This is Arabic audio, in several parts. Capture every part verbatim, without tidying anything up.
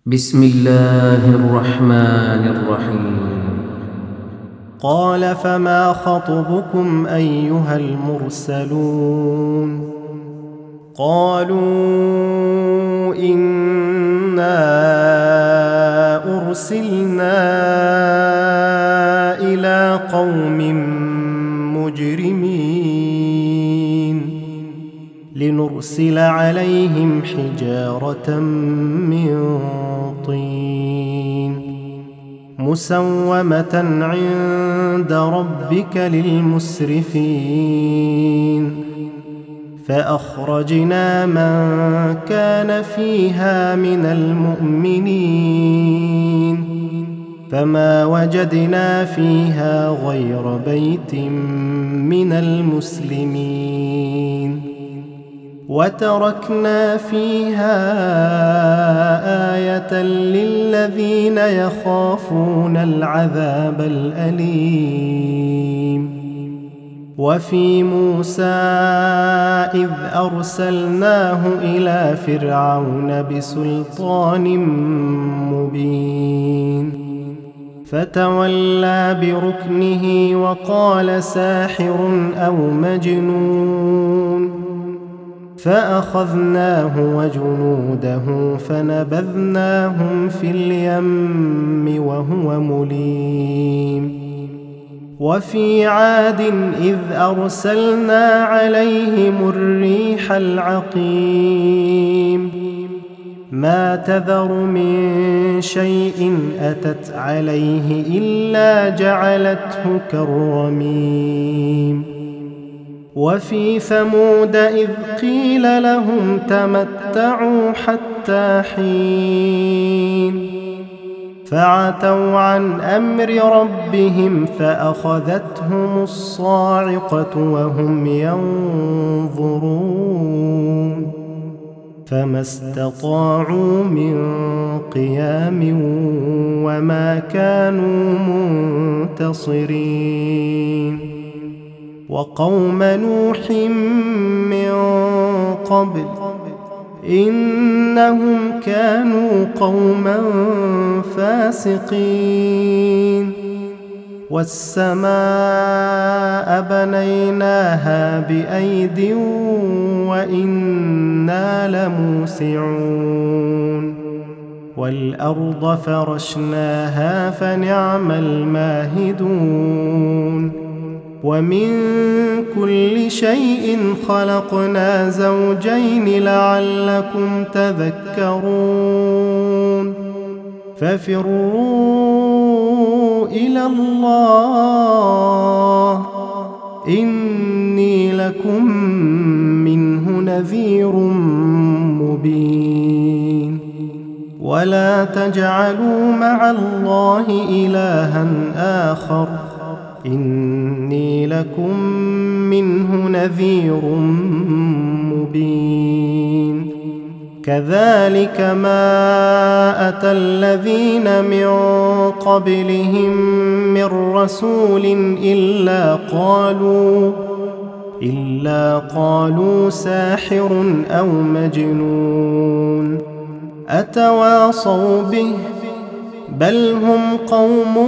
بسم الله الرحمن الرحيم. قال فما خطبكم أيها المرسلون؟ قالوا إنا أرسلنا إلى قوم مجرمين لنرسل عليهم حجارة من طين مسومة عند ربك للمسرفين فأخرجنا من كان فيها من المؤمنين فما وجدنا فيها غير بيت من المسلمين وتركنا فيها آية للذين يخافون العذاب الأليم. وفي موسى إذ أرسلناه إلى فرعون بسلطان مبين فتولى بركنه وقال ساحر أو مجنون فأخذناه وجنوده فنبذناهم في اليم وهو مليم. وفي عاد إذ أرسلنا عليهم الريح العقيم ما تذر من شيء أتت عليه إلا جعلته كالرميم. وفي ثمود إذ قيل لهم تمتعوا حتى حين فعتوا عن أمر ربهم فأخذتهم الصاعقة وهم ينظرون فما استطاعوا من قيام وما كانوا منتصرين. وقوم نوح من قبل إنهم كانوا قوما فاسقين والسماء بنيناها بأيد وإنا لموسعون والأرض فرشناها فنعم الماهدون. ومن كل شيء خلقنا زوجين لعلكم تذكرون ففروا إلى الله إني لكم منه نذير مبين. ولا تجعلوا مع الله إلها آخر إني لكم منه نذير مبين. كذلك ما أتى الذين من قبلهم من رسول إلا قالوا إلا قالوا ساحر أو مجنون أتواصوا به بل هم قوم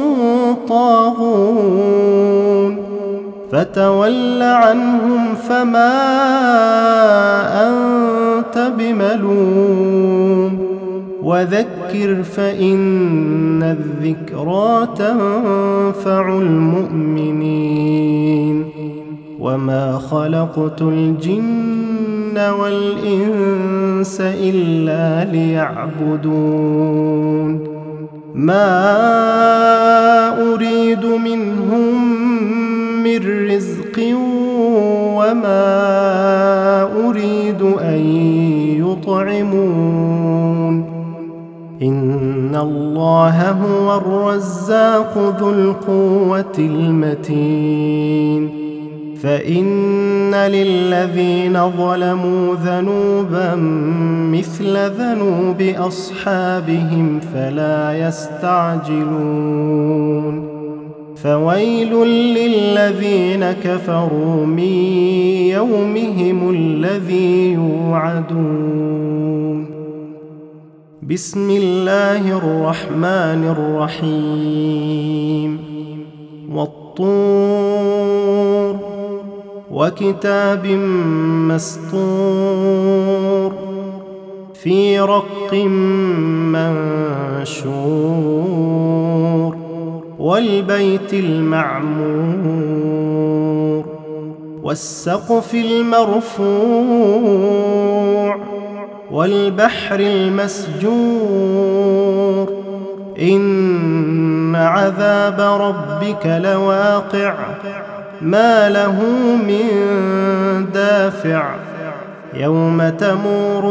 طاغون فتول عنهم فما أنت بملوم وذكر فإن الذكرى تنفع المؤمنين. وما خلقت الجن والإنس إلا ليعبدون ما أريد منهم من رزق وما أريد أن يطعمون إن الله هو الرزاق ذو القوة المتين. فإن للذين ظلموا ذنوبا مثل ذنوب أصحابهم فلا يستعجلون فويل للذين كفروا من يومهم الذي يوعدون بسم الله الرحمن الرحيم والطور وكتاب مسطور في رق منشور والبيت المعمور والسقف المرفوع والبحر المسجور إن عذاب ربك لواقع ما له من دافع يوم تمور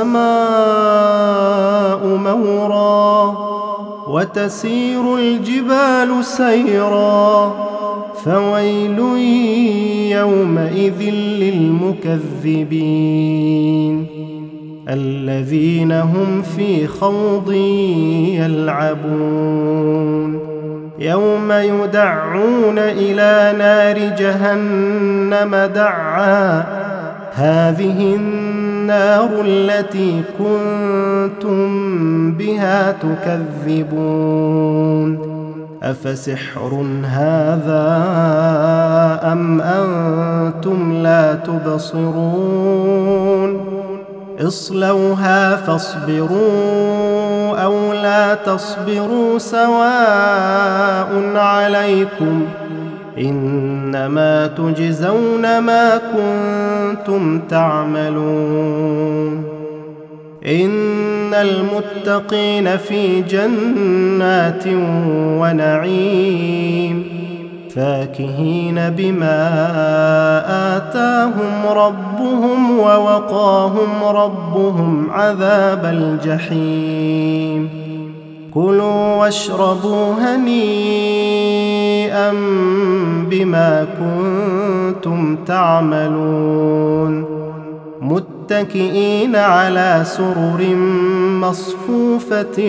السماء مورا وتسير الجبال سيرا فويل يومئذ للمكذبين الذين هم في خوض يلعبون يوم يدعون إلى نار جهنم دعا هذه النار التي كنتم بها تكذبون أفسحر هذا أم أنتم لا تبصرون اصلوها فاصبروا أو لا تصبروا سواء عليكم إنما تجزون ما كنتم تعملون إن المتقين في جنات ونعيم فاكهين بما آتاهم ربهم ووقاهم ربهم عذاب الجحيم كلوا واشربوا هنيئا بما كنتم تعملون متكئين على سرر مصفوفة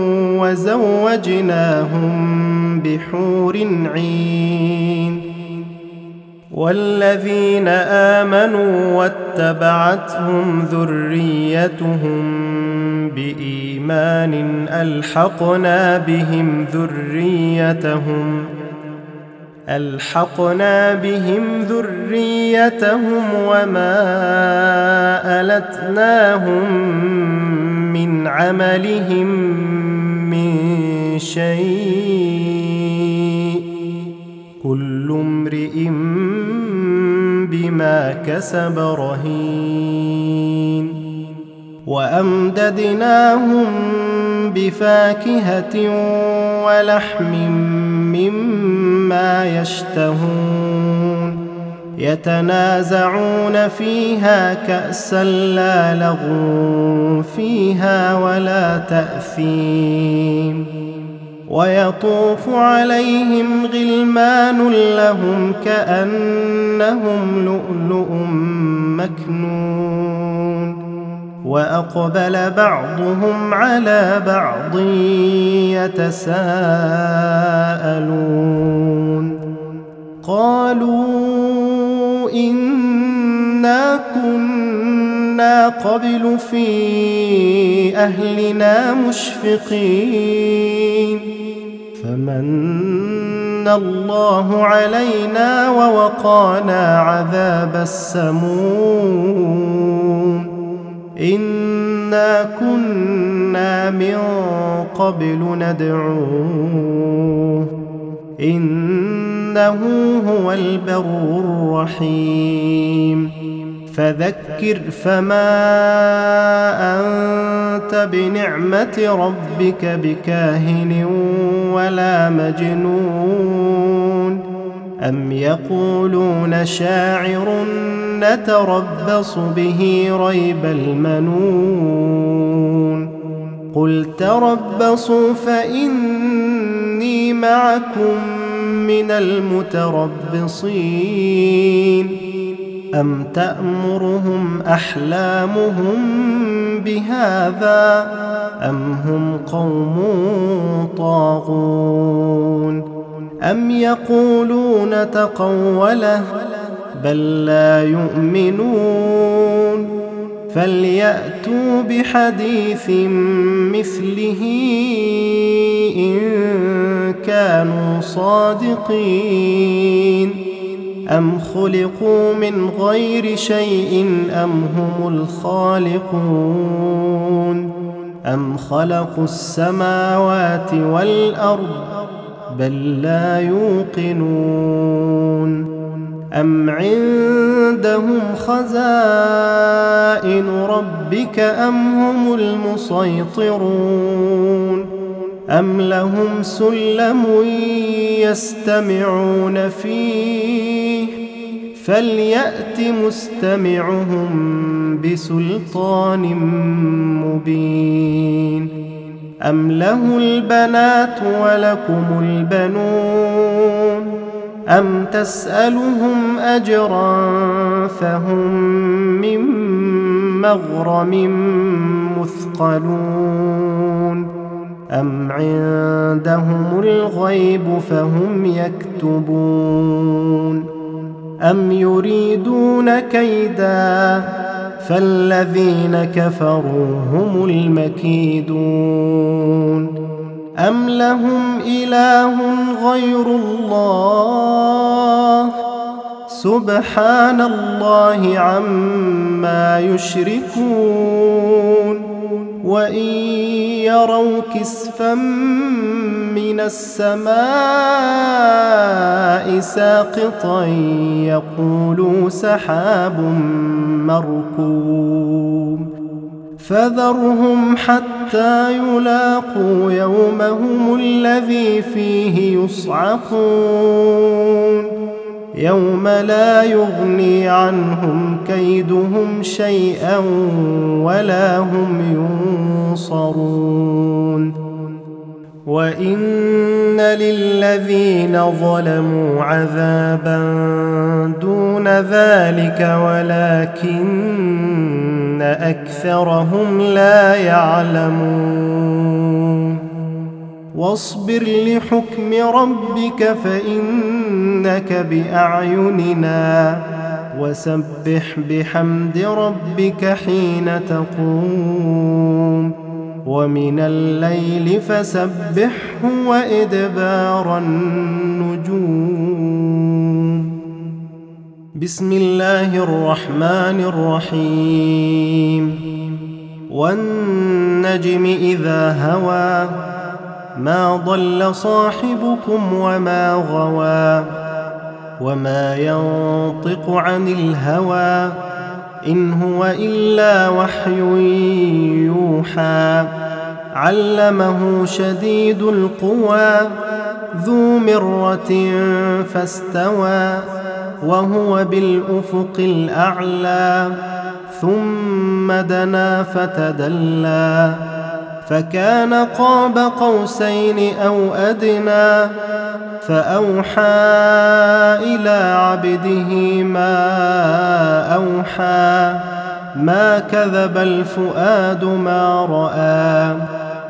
وزوجناهم بحور عين والذين آمنوا واتبعتهم ذريتهم بإيمان ألحقنا بهم ذريتهم ألحقنا بهم ذريتهم وما ألتناهم من عملهم من شيء كل امرئ بما كسب رهين وأمددناهم بفاكهة ولحم مما يشتهون يتنازعون فيها كأسا لا لغو فيها ولا تأثيم ويطوف عليهم غلمان لهم كأنهم لؤلؤ مكنون وأقبل بعضهم على بعض يتساءلون قالوا إنا كنا قبل في أهلنا مشفقين فمن الله علينا ووقانا عذاب السموم إنا كنا من قبل ندعوه إنه هو البر الرحيم فذكر فما أنت بنعمة ربك بكاهن ولا مجنون أم يقولون شاعر نتربص به ريب المنون قل تربصوا فإني معكم من المتربصين أم تأمرهم أحلامهم بهذا أم هم قوم طاغون أم يقولون تقوله بل لا يؤمنون فليأتوا بحديث مثله إن كانوا صادقين أم خلقوا من غير شيء أم هم الخالقون أم خلقوا السماوات والأرض بل لا يوقنون أم عندهم خزائن ربك أم هم المسيطرون أم لهم سلم يستمعون فيه فليأت مستمعهم بسلطان مبين أم له البنات ولكم البنون أم تسألهم أجرا فهم من مغرم مثقلون أم عندهم الغيب فهم يكتبون أم يريدون كيدا فالذين كفروا هم المكيدون أم لهم إله غير الله سبحان الله عما يشركون وإن يروا كسفا من السماء ساقطا يقولوا سحاب مركوم فذرهم حتى يلاقوا يومهم الذي فيه يصعقون يوم لا يغني عنهم كيدهم شيئا ولا هم ينصرون وإن للذين ظلموا عذابا دون ذلك ولكن أكثرهم لا يعلمون واصبر لحكم ربك فإنك بأعيننا وسبح بحمد ربك حين تقوم ومن الليل فسبحه وإدبار النجوم بسم الله الرحمن الرحيم والنجم إذا هوى ما ضل صاحبكم وما غوى وما ينطق عن الهوى إن هو إلا وحي يوحى علمه شديد القوى ذو مرة فاستوى وهو بالأفق الأعلى ثم دنا فتدلى فكان قاب قوسين أو أدنى فأوحى إلى عبده ما أوحى ما كذب الفؤاد ما رأى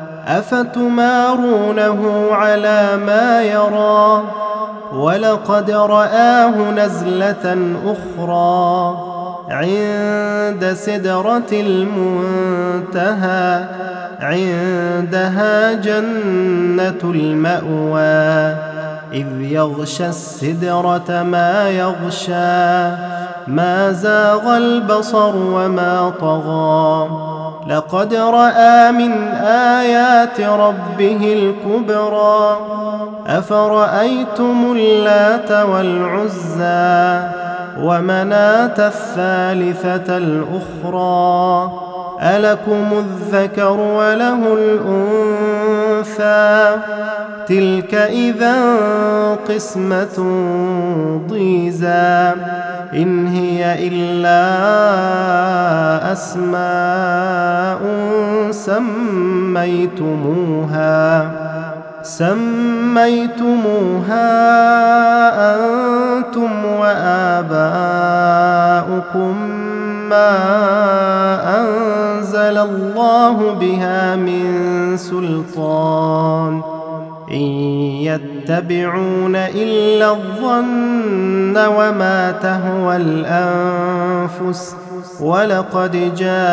أفتمارونه على ما يرى ولقد رآه نزلة أخرى عند سدرة المنتهى عندها جنة المأوى إذ يغشى السدرة ما يغشى ما زاغ البصر وما طغى لقد رأى من آيات ربه الكبرى أفرأيتم اللات والعزى ومناة الثالثة الأخرى ألكم الذكر وله الأنثى تلك إذا قسمة ضيزى إن هي إلا أسماء سميتموها سميتموها أنتم وآباؤكم ما أنزل الله بها من سلطان إن يتبعون إلا الظن وما تهوى الأنفس ولقد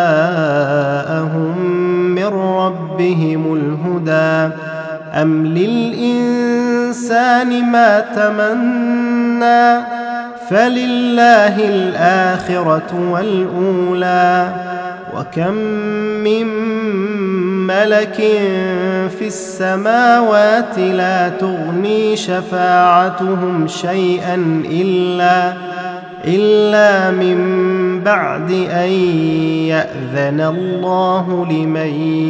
جاءهم من ربهم الهدى أم للإنسان ما تمنى فلله الآخرة والأولى وكم من ملك في السماوات لا تغني شفاعتهم شيئا إلا إلا من بعد أن يأذن الله لمن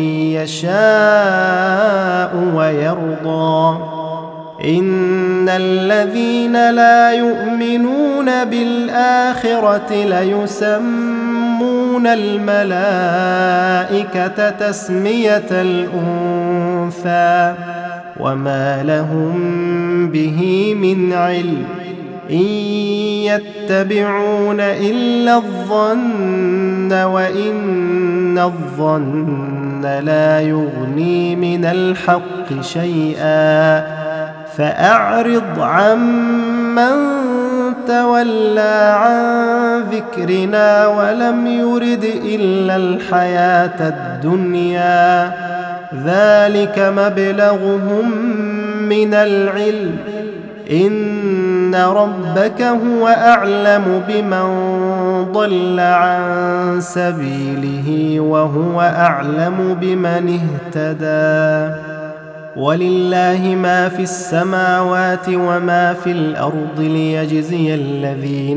يشاء ويرضى إن الذين لا يؤمنون بالآخرة ليسمون الملائكة تسمية الأنثى وما لهم به من علم إن يتبعون إلا الظن وإن الظن لا يغني من الحق شيئا فأعرض عمن تولى عن ذكرنا ولم يرد إلا الحياة الدنيا ذلك مبلغهم من العلم إن ربك هو أعلم بمن ضل عن سبيله وهو أعلم بمن اهتدى ولله ما في السماوات وما في الأرض ليجزي الذين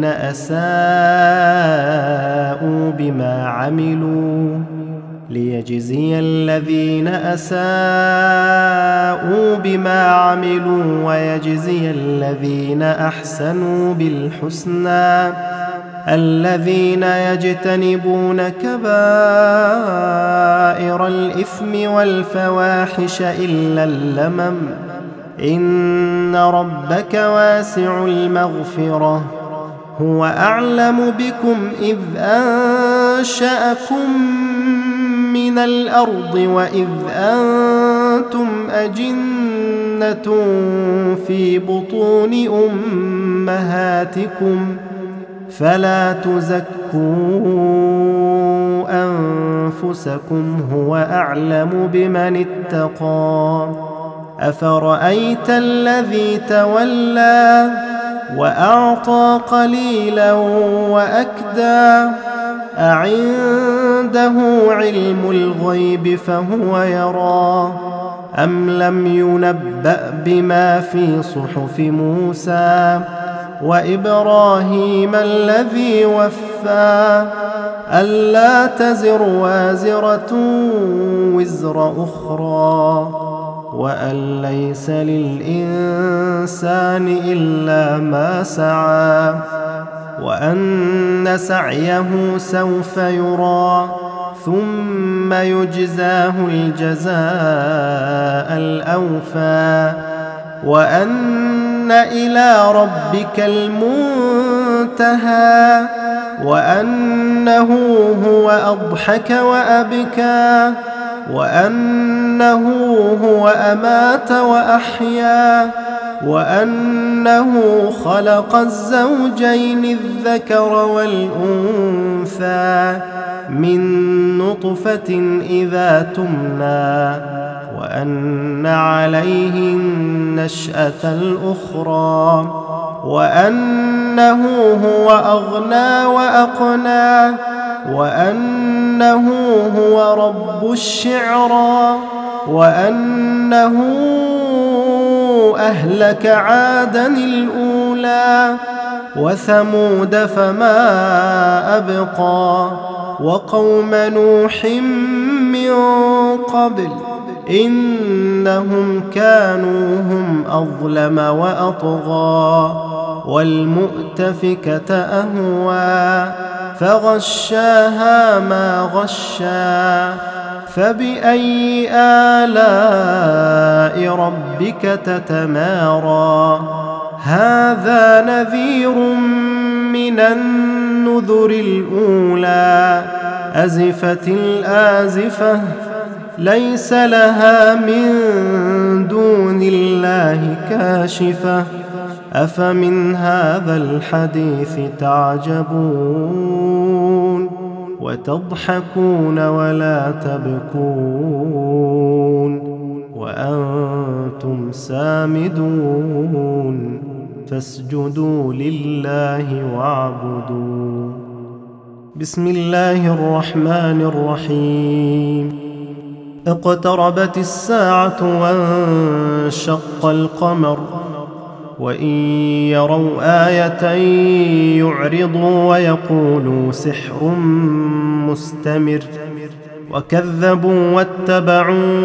أساءوا بما عملوا ليجزي الذين أساءوا بما عملوا ويجزي الذين أحسنوا بالحسنى الذين يجتنبون كبائر الإثم والفواحش إلا اللمم إن ربك واسع المغفرة هو أعلم بكم إذ أنشأكم من الأرض وإذ أنتم أجنة في بطون أمهاتكم فلا تزكوا أنفسكم هو أعلم بمن اتقى أفرأيت الذي تولى وأعطى قليلا وأكدى أعنده علم الغيب فهو يرى أم لم ينبأ بما في صحف موسى وإبراهيم الذي وفى ألا تزر وازرة وزر أخرى وأن ليس للإنسان إلا ما سعى وأن سعيه سوف يرى ثم يجزاه الجزاء الأوفى وأن إلى ربك المنتهى وأنه هو أضحك وأبكى وأنه هو أمات وأحيا وأنه خلق الزوجين الذكر والأنثى من نطفة إذا تمنى وأن عليه النشأة الأخرى وأنه هو أغنى وأقنى وأنه هو رب الشعرى وأنه أهلك عادا الأولى وثمود فما أبقى وقوم نوح من قبل إنهم كانوا هم أظلم وأطغى والمؤتفكة أهوى فغشاها ما غشا فبأي آلاء ربك تتمارى هذا نذير من النذر الأولى أزفت الآزفة ليس لها من دون الله كاشفة أفمن هذا الحديث تعجبون وتضحكون ولا تبكون وأنتم سامدون فاسجدوا لله واعبدوا. بسم الله الرحمن الرحيم. اقتربت الساعة وانشق القمر وإن يروا آية يعرضوا ويقولوا سحر مستمر وكذبوا واتبعوا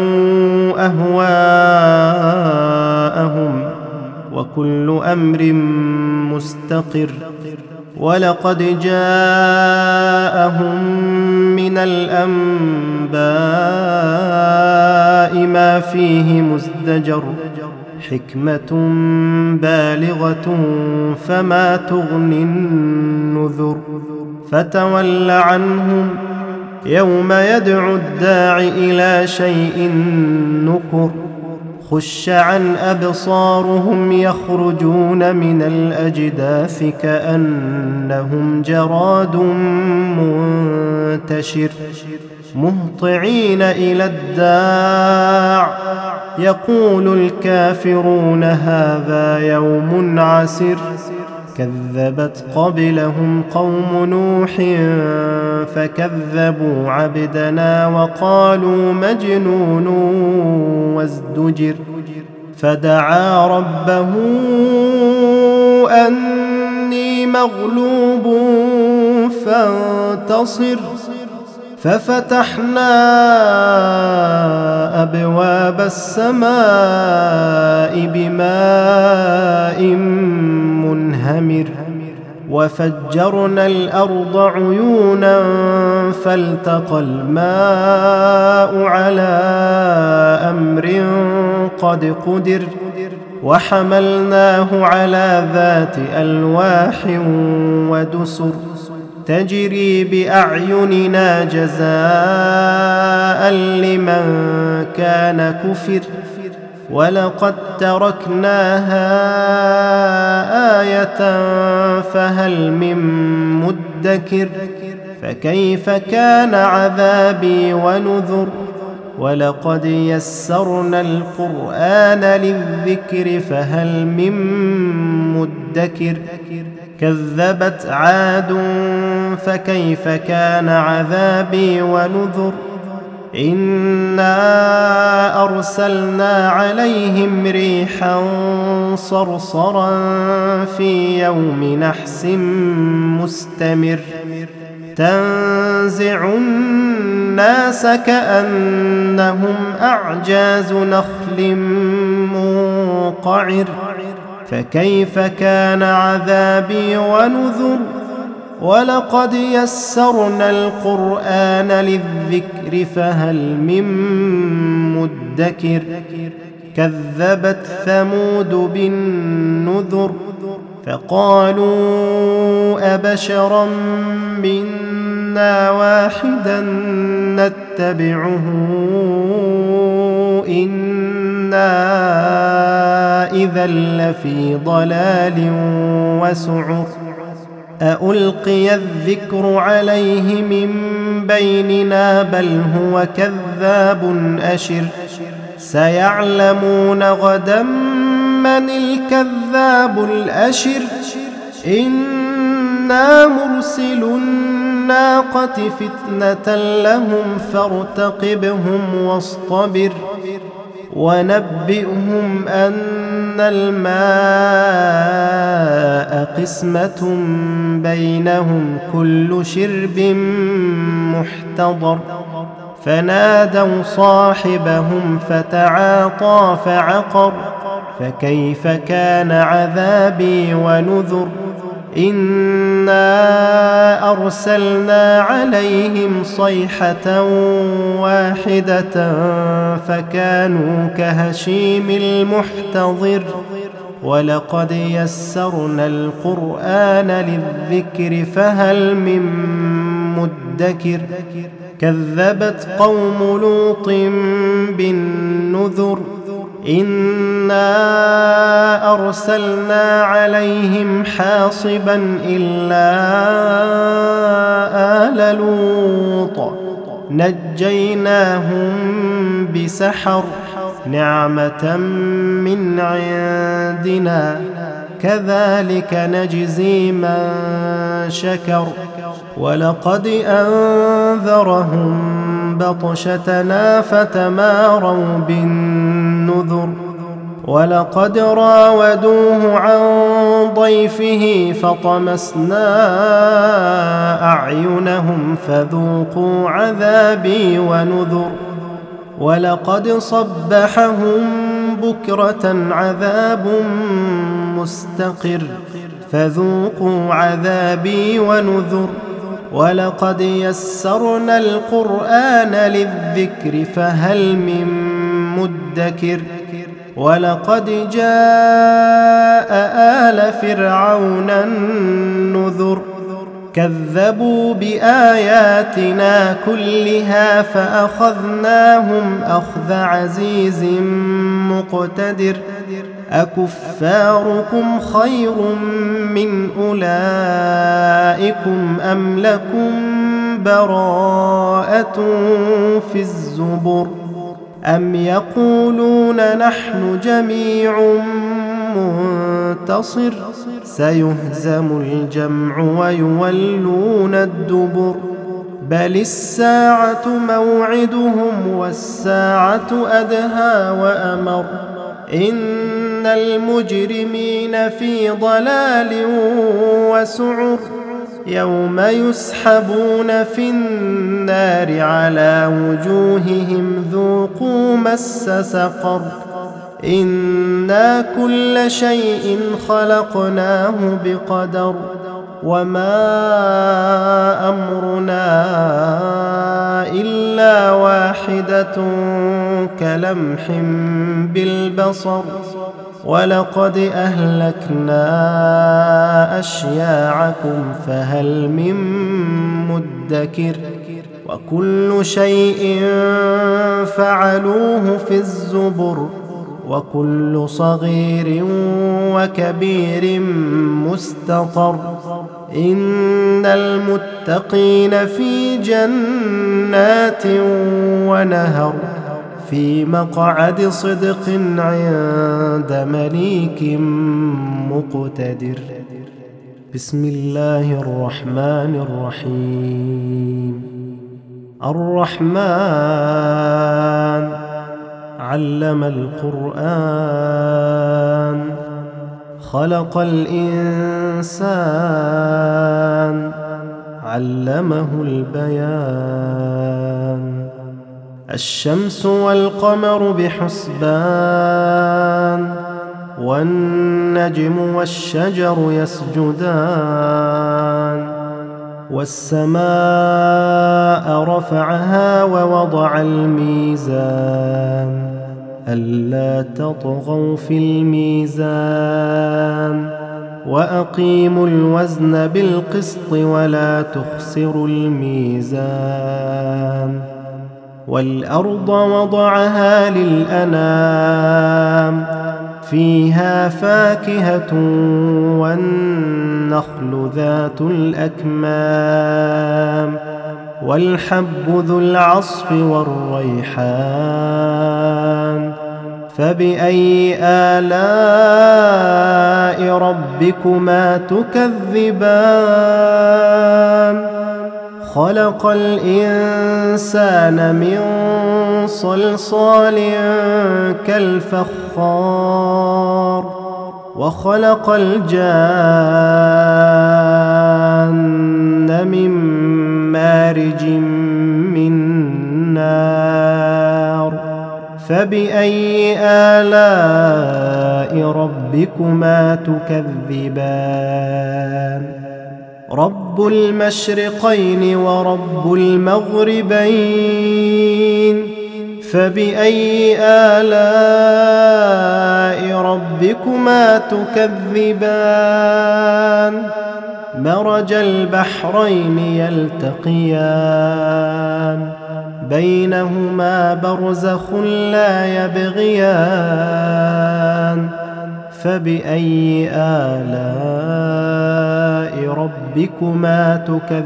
أهواءهم وكل أمر مستقر. ولقد جاءهم من الأنباء ما فيه مزدجر حكمة بالغة فما تغني النذر. فتول عنهم يوم يدعو الداع إلى شيء نكر. خش عن أبصارهم يخرجون من الأجداث كأنهم جراد منتشر مهطعين إلى الداع يقول الكافرون هذا يوم عسر. كذبت قبلهم قوم نوح فكذبوا عبدنا وقالوا مجنون وازدجر. فدعا ربه أني مغلوب فانتصر. ففتحنا أبواب السماء بماء منهمر وفجرنا الأرض عيونا فالتقى الماء على أمر قد قدر. وحملناه على ذات ألواح ودسر تجري بأعيننا جزاء لمن كان كفر. ولقد تركناها آية فهل من مدكر. فكيف كان عذابي ونذر. ولقد يسرنا القرآن للذكر فهل من مدكر. كذبت عاد فكيف كان عذابي ونذر. إنا أرسلنا عليهم ريحا صرصرا في يوم نحس مستمر تنزع الناس كأنهم أعجاز نخل منقعر. فكيف كان عذابي ونذر. ولقد يسرنا القرآن للذكر فهل من مدكر. كذبت ثمود بالنذر فقالوا أبشرا منا واحدا نتبعه إنا إذا لفي ضلال وسعر. أألقي الذكر عليه من بيننا بل هو كذاب أشر. سيعلمون غدا من الكذاب الأشر. إنا مرسل الناقة فتنة لهم فارتقبهم واصطبر. ونبئهم أن الماء قسمة بينهم كل شرب محتضر. فنادوا صاحبهم فتعاطى فعقر. فكيف كان عذابي ونذر. إنا أرسلنا عليهم صيحة واحدة فكانوا كهشيم المحتضر. ولقد يسرنا القرآن للذكر فهل من مدكر. كذبت قوم لوط بالنذر إنا أرسلنا عليهم حاصبا إلا آل لوط نجيناهم بسحر نعمة من عندنا كذلك نجزي من شكر ولقد أنذرهم بطشتنا فتماروا بالنذر ولقد راودوه عن ضيفه فطمسنا أعينهم فذوقوا عذابي ونذر ولقد صبحهم بكرة عذاب مستقر فذوقوا عذابي ونذر ولقد يسرنا القرآن للذكر فهل من مدكر ولقد جاء آل فرعون النذر كذبوا بآياتنا كلها فأخذناهم أخذ عزيز مقتدر أكفاركم خير من أولئكم أم لكم براءة في الزبر أم يقولون نحن جميع منتصر سيهزم الجمع ويولون الدبر بل الساعة موعدهم والساعة أدهى وأمر إن المجرمين في ضلال وسعر يوم يسحبون في النار على وجوههم ذوقوا مس سقر إنا كل شيء خلقناه بقدر وما أمرنا إلا واحدة كلمح بالبصر ولقد أهلكنا أشياعكم فهل من مدكر وكل شيء فعلوه في الزبر وكل صغير وكبير مستطر إن المتقين في جنات ونهر في مقعد صدق عند مليك مقتدر بسم الله الرحمن الرحيم الرحمن علم القرآن خلق الإنسان علمه البيان الشمس والقمر بحسبان والنجم والشجر يسجدان والسماء رفعها ووضع الميزان ألا تطغوا في الميزان وأقيموا الوزن بالقسط ولا تخسروا الميزان والأرض وضعها للأنام فيها فاكهة والنخل ذات الأكمام والحب ذو العصف والريحان فبأي آلاء ربكما تكذبان خلق الإنسان من صلصال كالفخار وخلق الجان من مارج من نار فبأي آلاء ربكما تكذبان رب المشرقين ورب المغربين فبأي آلاء ربكما تكذبان مرج البحرين يلتقيان بينهما برزخ لا يبغيان فبأي آلاء ربكما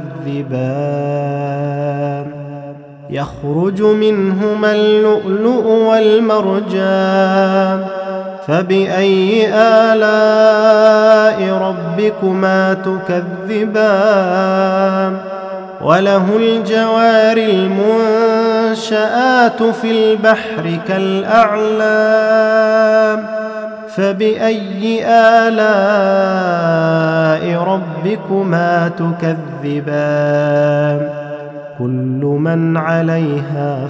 تكذبان يخرج منهما اللؤلؤ والمرجان فبأي آلاء ربكما تكذبان وله الجوار المنشآت في البحر كالأعلام فبأي آلاء ربكما تكذبان كل من عليها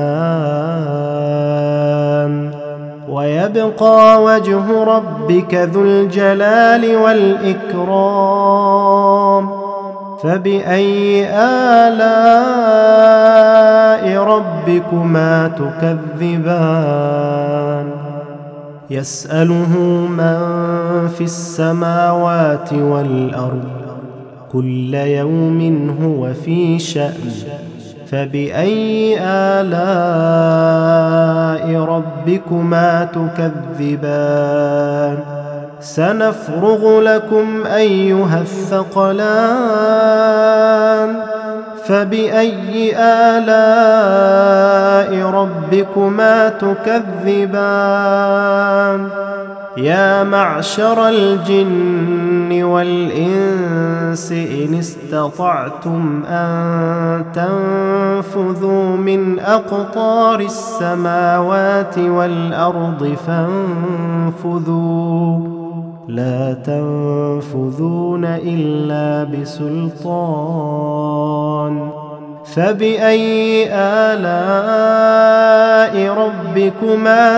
فان ويبقى وجه ربك ذو الجلال والإكرام فبأي آلاء ربكما تكذبان يسأله من في السماوات والأرض كل يوم هو في شأن فبأي آلاء ربكما تكذبان سنفرغ لكم أيها الثقلان فبأي آلاء ربكما تكذبان يا معشر الجن والإنس إن استطعتم أن تنفذوا من أقطار السماوات والأرض فانفذوا لا تنفذون إلا بسلطان فبأي آلاء ربكما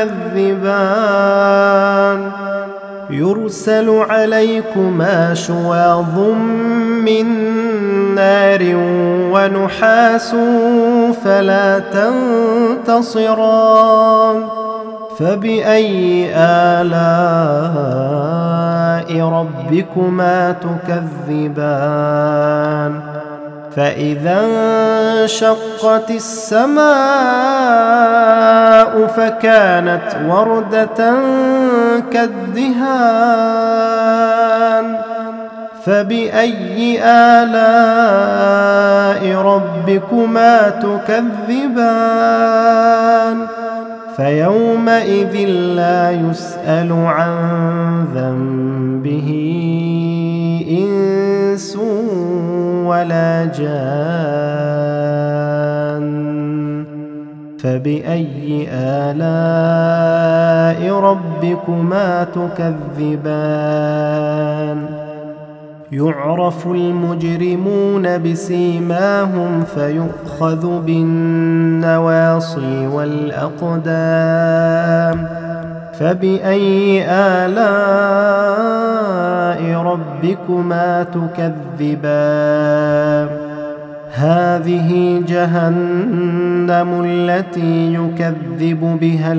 تكذبان يرسل عليكما شواظ من نار ونحاس فلا تنتصران فبأي آلاء ربكما تكذبان فإذا انشقت السماء فكانت وردة كالدهان فبأي آلاء ربكما تكذبان فيومئذ لا يسأل عن ذنبه إنس ولا جان فبأي آلاء ربكما تكذبان يعرف المجرمون بسيماهم فيؤخذ بالنواصي والأقدام فبأي آلاء ربكما تكذبان هذه جهنم التي يكذب بها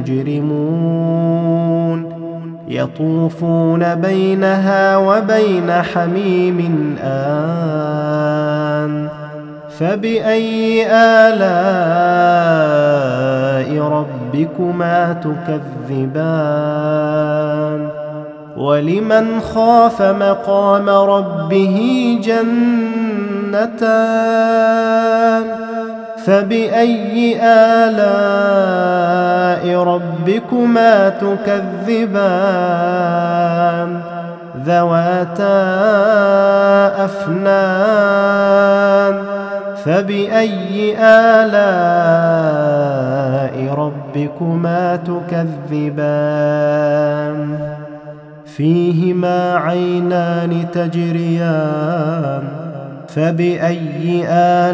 المجرمون يطوفون بينها وبين حميم آن فبأي آلاء ربكما تكذبان ولمن خاف مقام ربه جنتان فبأي آلاء ربكما تكذبان ذواتا أفنان فبأي آلاء ربكما تكذبان فيهما عينان تجريان فبأي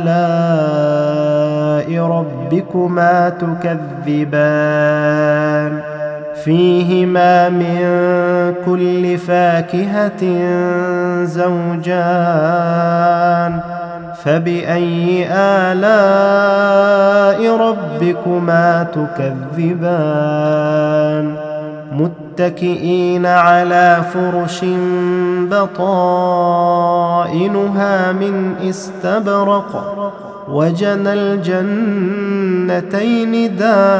آلاء ربكما تكذبان فيهما من كل فاكهة زوجان فبأي آلاء ربكما تكذبان متكئين على فرش بطائنها من استبرق وجنى الجنتين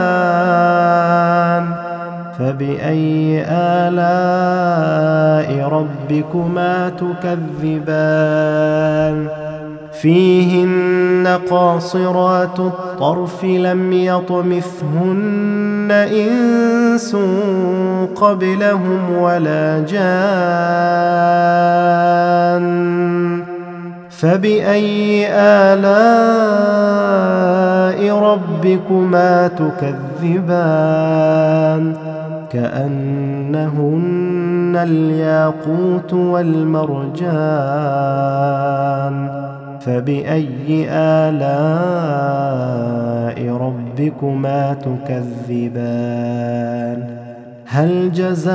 دان فبأي آلاء ربكما تكذبان فيهن قاصرات الطرف لم يطمثهن إنس قبلهم ولا جان فبأي آلاء ربكما تكذبان كأنهن الياقوت والمرجان فبأي آلاء ربكما تكذبان هل جزاء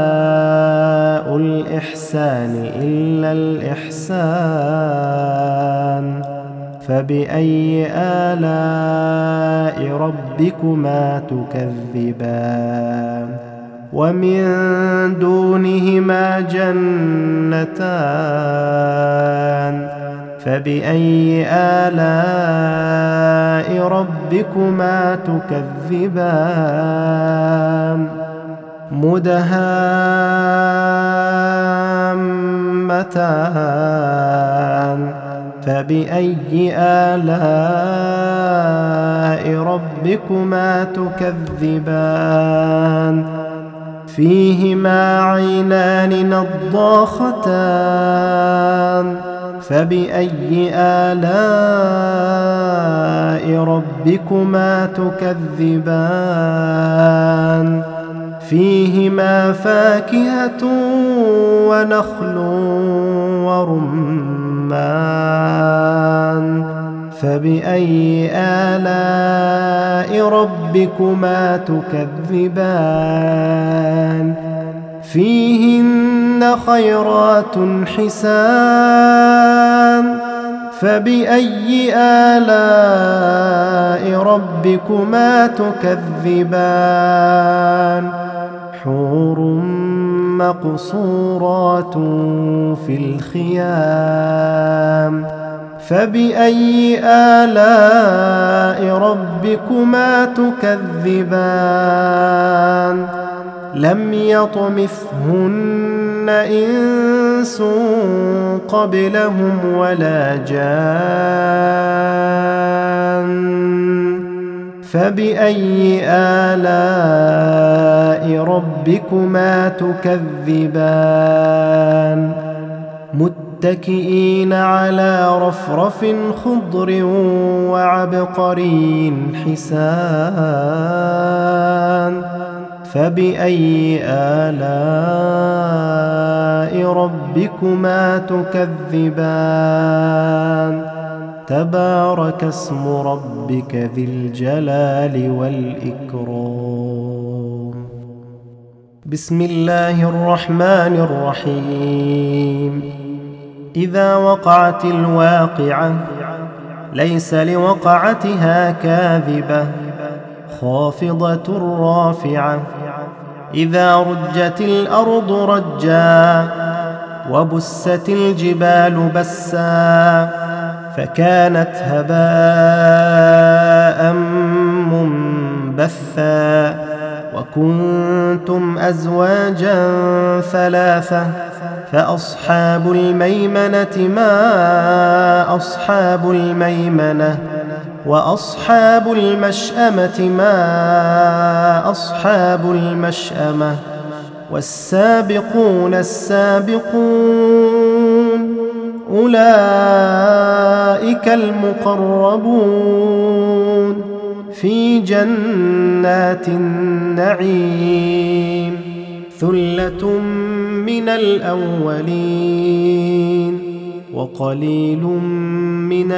الإحسان إلا الإحسان فبأي آلاء ربكما تكذبان ومن دونهما جنتان فبأي آلاء ربكما تكذبان مدهامتان فبأي آلاء ربكما تكذبان فيهما عينان نضاختان فبأي آلاء ربكما تكذبان فيهما فاكهة ونخل ورمان فبأي آلاء ربكما تكذبان فيهن خيرات حسان فبأي آلاء ربكما تكذبان حور مقصورات في الخيام فبأي آلاء ربكما تكذبان لم يطمثهن إنس قبلهم ولا جان فبأي آلاء ربكما تكذبان متكئين على رفرف خضر وعبقري حسان فبأي آلاء ربكما تكذبان تبارك اسم ربك ذي الجلال والإكرام بسم الله الرحمن الرحيم إذا وقعت الواقعة ليس لوقعتها كاذبة خافضة رافعة إذا رجت الأرض رجا وبست الجبال بسا فكانت هباء منبثا وكنتم أزواجا ثلاثة فأصحاب الميمنة ما أصحاب الميمنة وأصحاب المشأمة ما أصحاب المشأمة والسابقون السابقون أولئك المقربون في جنات النعيم ثلة من الأولين وقليل من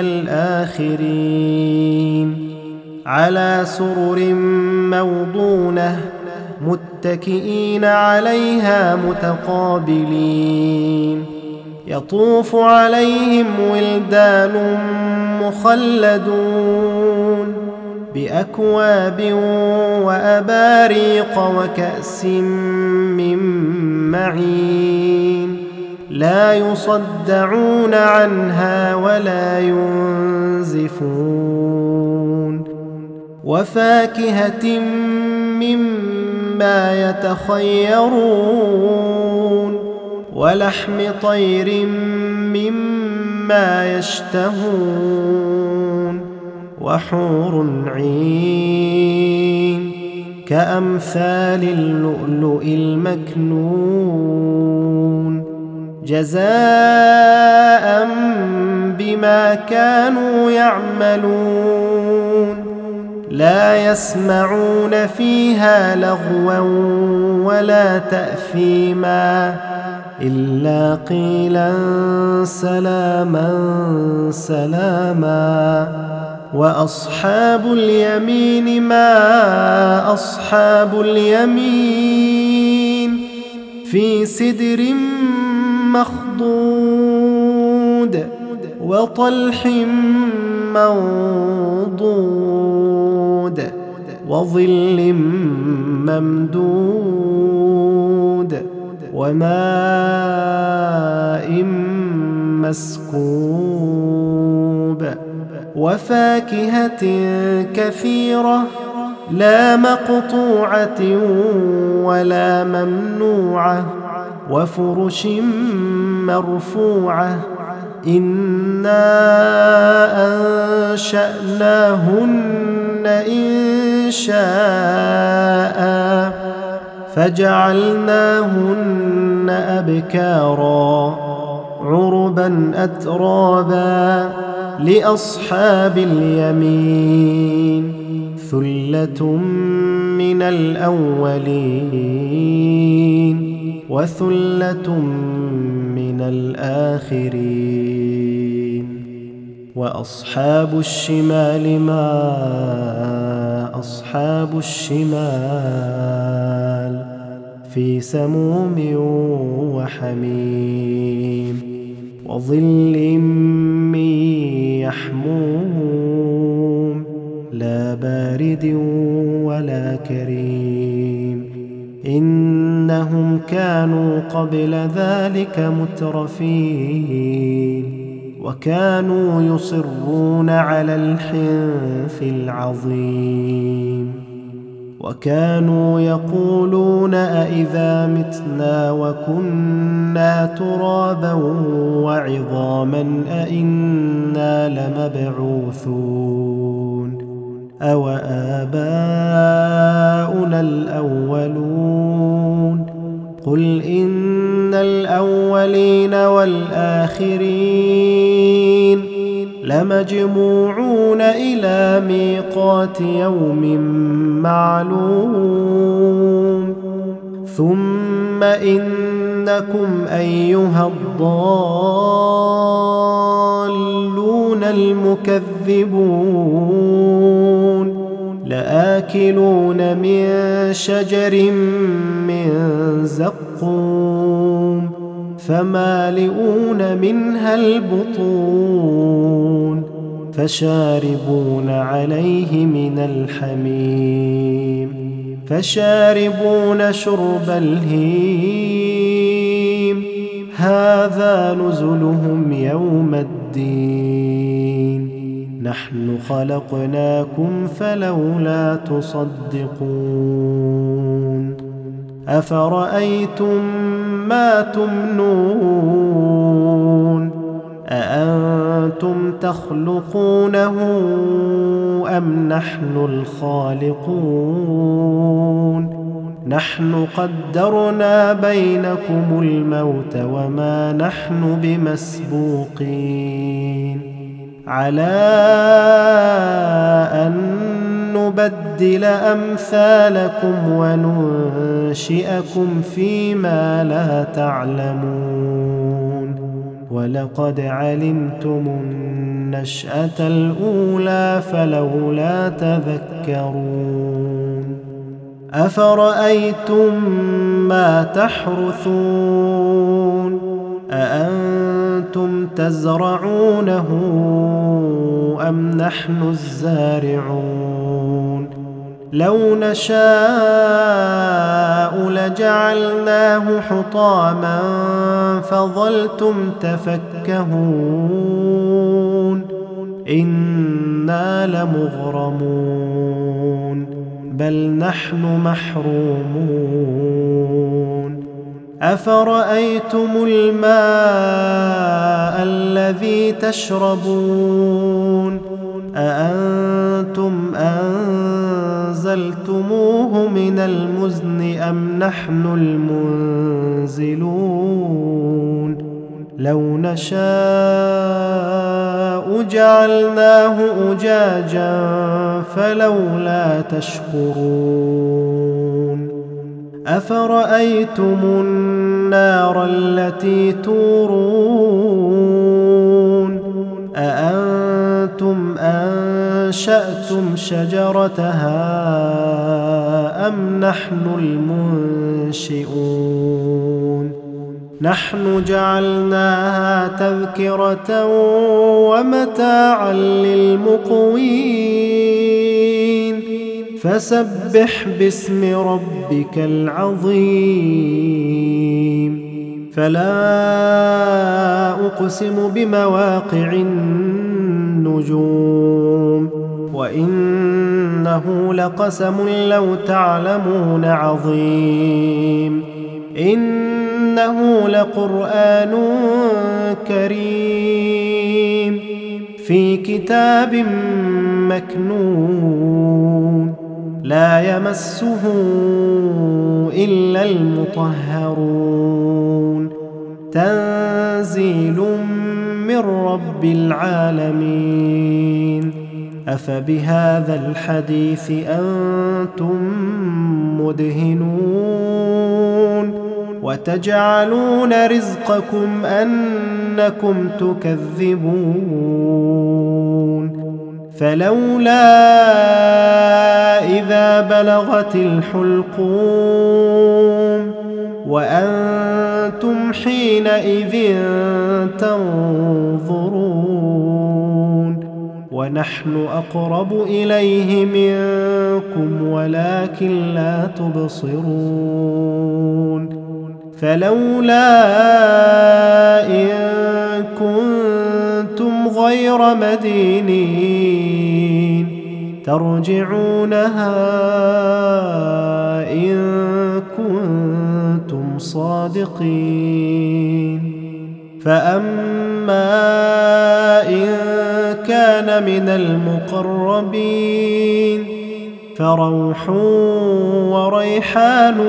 الآخرين على سرر موضونة متكئين عليها متقابلين يطوف عليهم ولدان مخلدون بأكواب وأباريق وكأس من معين لا يصدعون عنها ولا ينزفون وفاكهة مما يتخيرون ولحم طير مما يشتهون وحور عين كأمثال اللؤلؤ المكنون جزاء بما كانوا يعملون لا يسمعون فيها لغوا ولا تأثيما إلا قيلا سلاما سلاما وأصحاب اليمين ما أصحاب اليمين في سدر مخضود وطلح منضود وظل ممدود وماء مسكوب وفاكهة كثيرة لا مقطوعة ولا ممنوعة وفرش مرفوعة إنا أنشأناهن إنشاء فجعلناهن أبكارا عربا أترابا لأصحاب اليمين ثلة من الأولين وثلة من الآخرين وأصحاب الشمال ما أصحاب الشمال في سموم وحميم وظل من يحموم لا بارد ولا كريم إنهم كانوا قبل ذلك مترفين وكانوا يصرون على الحنث العظيم وكانوا يقولون أئذا متنا وكنا ترابا وعظاما أئنا لمبعوثون أو آباؤنا الأولون قل إن الأولين والآخرين لمجموعون إلى ميقات يوم معلوم ثم إنكم أيها الضالون المكذبون لآكلون من شجر من زقوم فمالئون منها البطون فشاربون عليه من الحميم فشاربون شرب الهيم هذا نزلهم يوم الدين نحن خلقناكم فلولا تصدقون أفرأيتم ما تمنون أأنتم تخلقونه أم نحن الخالقون نحن قدرنا بينكم الموت وما نحن بمسبوقين على أن نبدل أمثالكم وننشئكم فيما لا تعلمون ولقد علمتم النشأة الأولى فلولا تذكرون أفرأيتم ما تحرثون أأنتم تزرعونه أم نحن الزارعون لو نشاء لجعلناه حطاما فظلتم تفكهون إنا لمغرمون بل نحن محرومون أفرأيتم الماء الذي تشربون أأنتم أنزلتموه من المزن أم نحن المنزلون لو نشاء جعلناه أجاجا فلولا تشكرون أفرأيتم النار التي تورون أأنتم أنشأتم شجرتها أم نحن المنشئون نحن جعلناها تذكرة ومتاعا للمقوين فسبح باسم ربك العظيم فلا أقسم بمواقع النجوم وإنه لقسم لو تعلمون عظيم إنه لقرآن كريم في كتاب مكنون لا يمسه إلا المطهرون تنزيل من رب العالمين أفبهذا الحديث أنتم مدهنون وتجعلون رزقكم أنكم تكذبون فلولا إذا بلغت الحلقوم وأنتم حينئذ تنظرون ونحن أقرب إليه منكم ولكن لا تبصرون فلولا إن كنتم غير مدينين ترجعونها إن كنتم صادقين فأما إن كان من المقربين فروح وريحان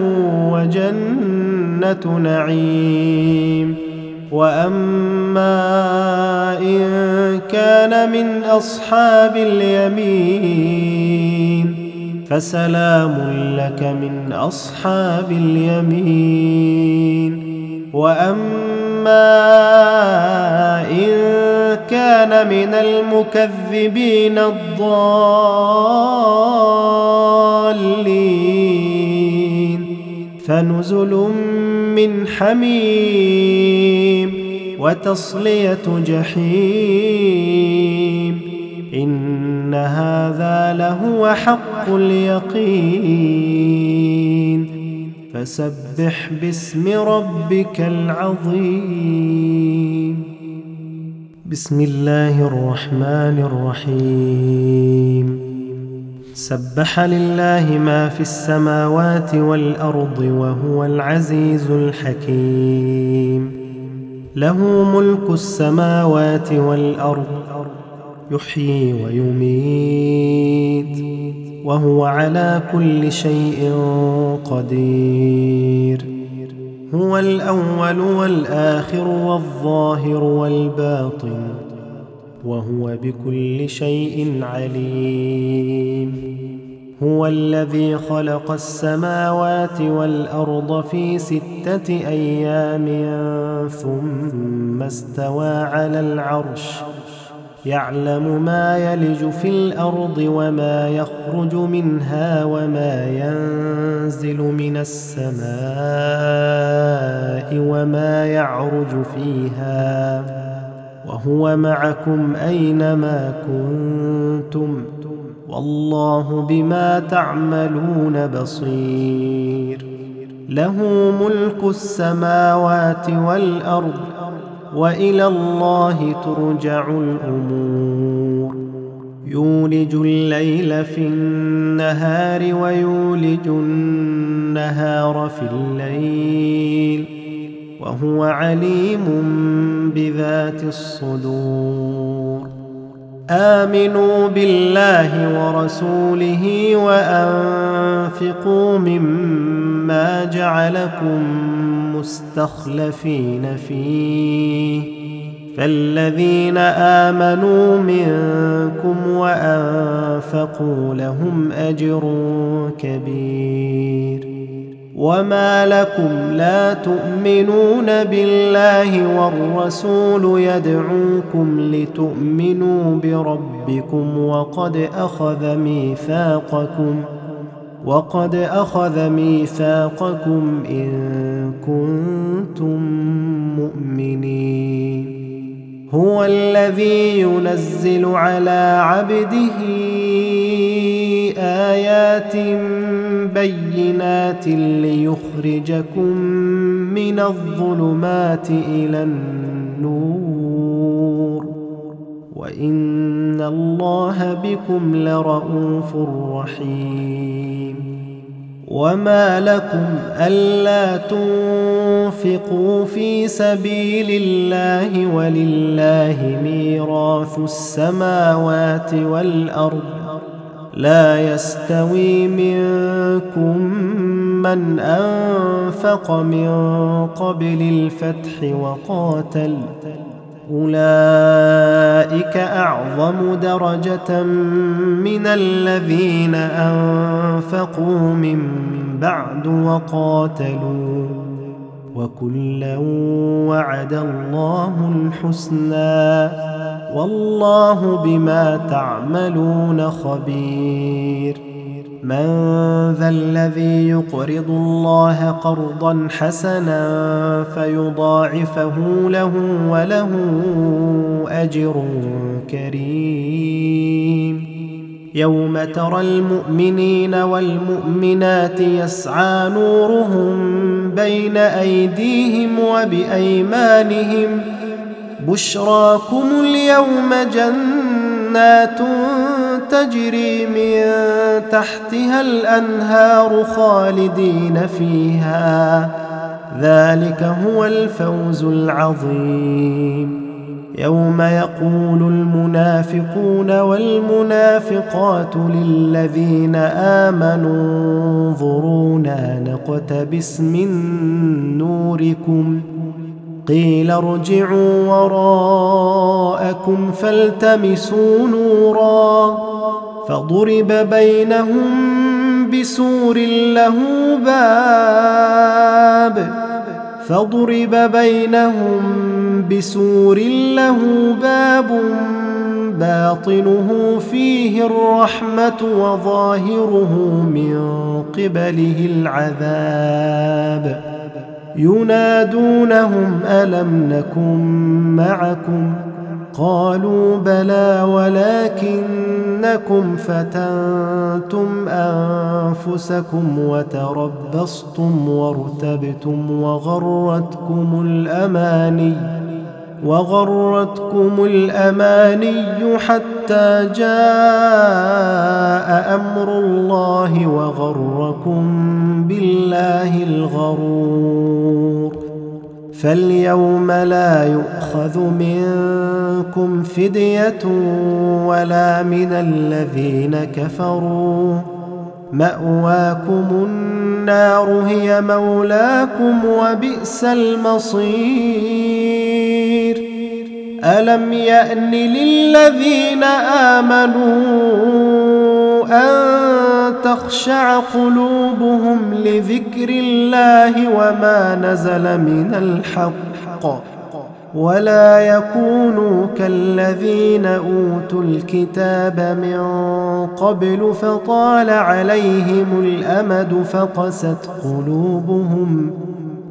وجنة نعيم وأما إن كان من أصحاب اليمين فسلام لك من أصحاب اليمين وأما إن كان من المكذبين الضالين فنزل من حميم وتصلية جحيم إن هذا لهو حق اليقين فسبح باسم ربك العظيم بسم الله الرحمن الرحيم سبح لله ما في السماوات والأرض وهو العزيز الحكيم له ملك السماوات والأرض يحيي ويميت وهو على كل شيء قدير هو الأول والآخر والظاهر والباطن وهو بكل شيء عليم هو الذي خلق السماوات والأرض في ستة أيام ثم استوى على العرش يعلم ما يلج في الأرض وما يخرج منها وما ينزل من السماء وما يعرج فيها وهو معكم أينما كنتم والله بما تعملون بصير. له ملك السماوات والأرض وإلى الله ترجع الأمور. يولج الليل في النهار ويولج النهار في الليل وهو عليم بذات الصدور. آمنوا بالله ورسوله وأنفقوا مما جعلكم مستخلفين فيه، فالذين آمنوا منكم وأنفقوا لهم أجر كبير. وما لكم لا تؤمنون بالله والرسول يدعوكم لتؤمنوا بربكم وقد أخذ ميثاقكم وقد أخذ ميثاقكم إن كنتم مؤمنين. هو الذي ينزل على عبده آيات بينات ليخرجكم من الظلمات إلى النور وإن الله بكم لرءوف رحيم. وما لكم ألا تنفقوا في سبيل الله ولله ميراث السماوات والأرض لا يستوي منكم من أنفق من قبل الفتح وقاتل، أولئك أعظم درجة من الذين أنفقوا من بعد وقاتلوا، وكلا وعد الله الحسنى والله بما تعملون خبير. من ذا الذي يقرض الله قرضا حسنا فيضاعفه له وله أجر كريم. يوم ترى المؤمنين والمؤمنات يسعى نورهم بين أيديهم وبأيمانهم بشراكم اليوم جنات تجري من تحتها الأنهار خالدين فيها، ذلك هو الفوز العظيم. يوم يقول المنافقون والمنافقات للذين آمنوا انظرونا نقتبس من نوركم قيل ارجعوا وراءكم فالتمسوا نورا فضرب بينهم بسور له باب فضرب بينهم بسور له باب باطنه فيه الرحمة وظاهره من قبله العذاب. ينادونهم ألم نكن معكم قالوا بلى ولكنكم فتنتم أنفسكم وتربصتم وارتبتم وغرتكم الأماني وغرتكم الأماني حتى جاء أمر الله وغركم بالله الغرور. فاليوم لا يؤخذ منكم فدية ولا من الذين كفروا مأواكم النار هي مولاكم وبئس المصير. ألم يأن للذين آمنوا أن تخشع قلوبهم لذكر الله وما نزل من الحق ولا يكونوا كالذين أوتوا الكتاب من قبل فطال عليهم الأمد فقست قلوبهم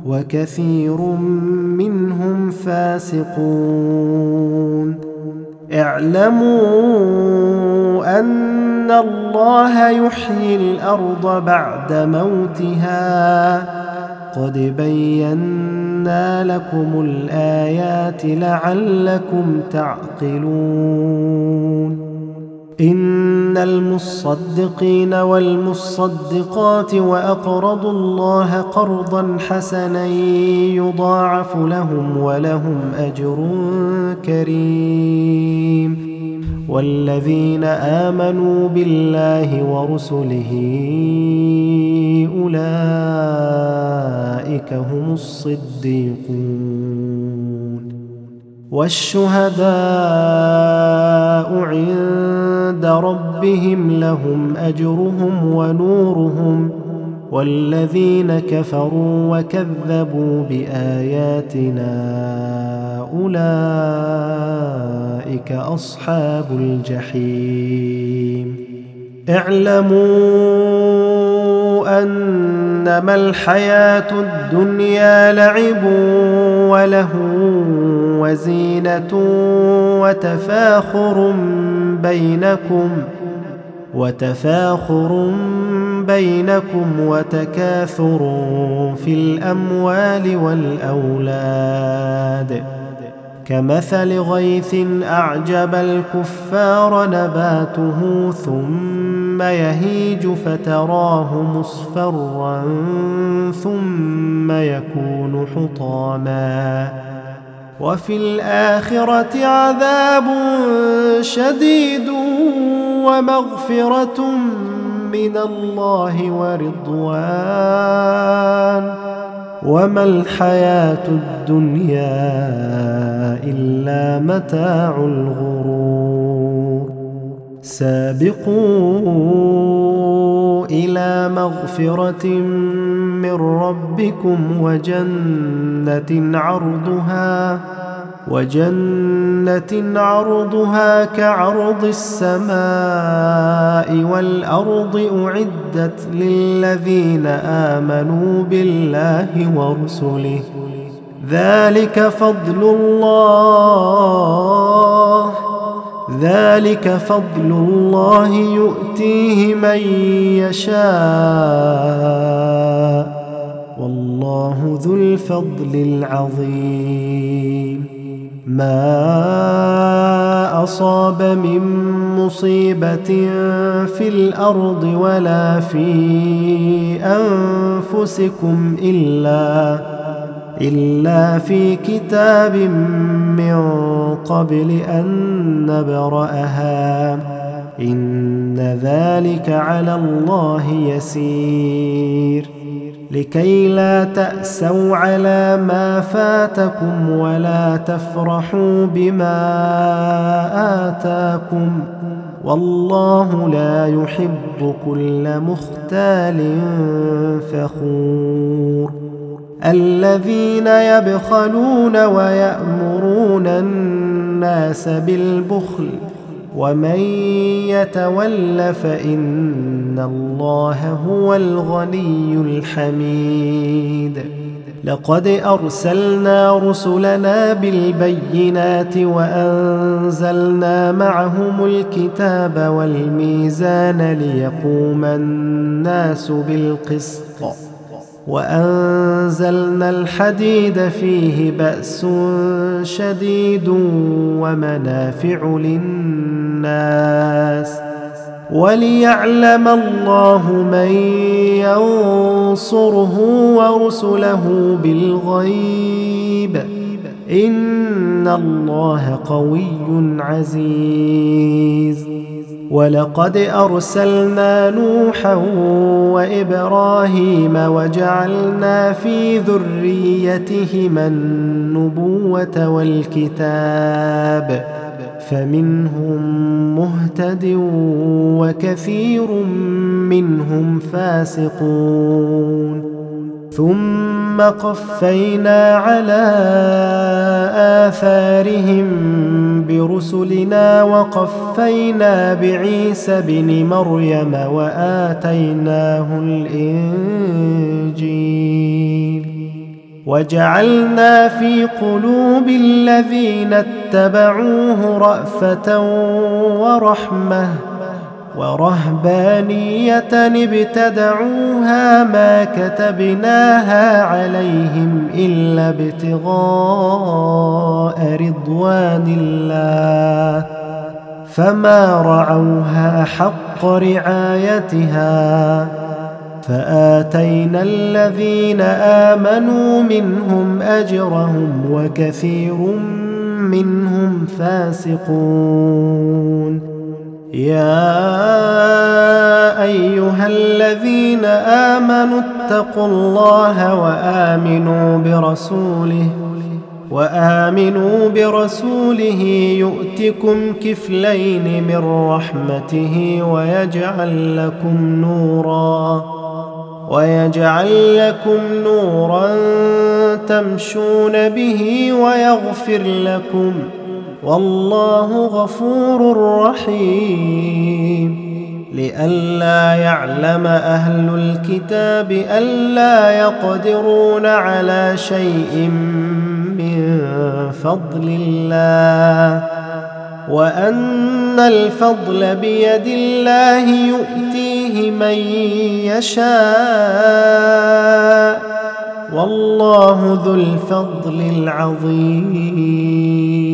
وكثير منهم فاسقون. اعلموا أن الله يحيي الأرض بعد موتها قد بينا لكم الآيات لعلكم تعقلون إن المصدقين والمصدقات وأقرضوا الله قرضا حسنا يضاعف لهم ولهم أجر كريم والذين آمنوا بالله ورسله أولئك هم الصديقون والشهداء عند ربهم لهم أجرهم ونورهم والذين كفروا وكذبوا بآياتنا أولئك أصحاب الجحيم اعلموا أنما الحياة الدنيا لعب وله وزينة وتفاخر بينكم وتفاخر بينكم وتكاثر في الأموال والأولاد كمثل غيث أعجب الكفار نباته ثم يهيج فتراه مصفرا ثم يكون حطاما وفي الآخرة عذاب شديد ومغفرة من الله ورضوان وما الحياة الدنيا إلا متاع الغرور سابقوا إلى مغفرة من ربكم وجنة عرضها وجنة عرضها كعرض السماء والأرض أعدت للذين آمنوا بالله ورسله ذلك فضل الله ذلك فضل الله يؤتيه من يشاء والله ذو الفضل العظيم ما أصاب من مصيبة في الأرض ولا في أنفسكم إلا إلا في كتاب من قبل أن نبرأها إن ذلك على الله يسير لكي لا تأسوا على ما فاتكم ولا تفرحوا بما آتاكم والله لا يحب كل مختال فخور الذين يبخلون ويأمرون الناس بالبخل ومن يتول فإن الله هو الغني الحميد لقد أرسلنا رسلنا بالبينات وأنزلنا معهم الكتاب والميزان ليقوم الناس بالقسط وأنزلنا الحديد فيه بأس شديد ومنافع للناس وليعلم الله من ينصره ورسله بالغيب إن الله قوي عزيز ولقد أرسلنا نوحا وإبراهيم وجعلنا في ذريتهما النبوة والكتاب فمنهم مهتد وكثير منهم فاسقون ثم قفينا على آثارهم برسلنا وقفينا بعيسى بن مريم وآتيناه الإنجيل وجعلنا في قلوب الذين اتبعوه رأفة ورحمة ورهبانية ابتدعوها ما كتبناها عليهم إلا ابتغاء رضوان الله فما رعوها حق رعايتها فآتينا الذين آمنوا منهم أجرهم وكثير منهم فاسقون. يا أيها الذين آمنوا اتقوا الله وآمنوا برسوله وآمنوا برسوله يؤتكم كفلين من رحمته ويجعل لكم نورا ويجعل لكم نورا تمشون به ويغفر لكم والله غفور رحيم. لئلا يعلم أهل الكتاب ألا يقدرون على شيء من فضل الله وأن الفضل بيد الله يؤتيه من يشاء والله ذو الفضل العظيم.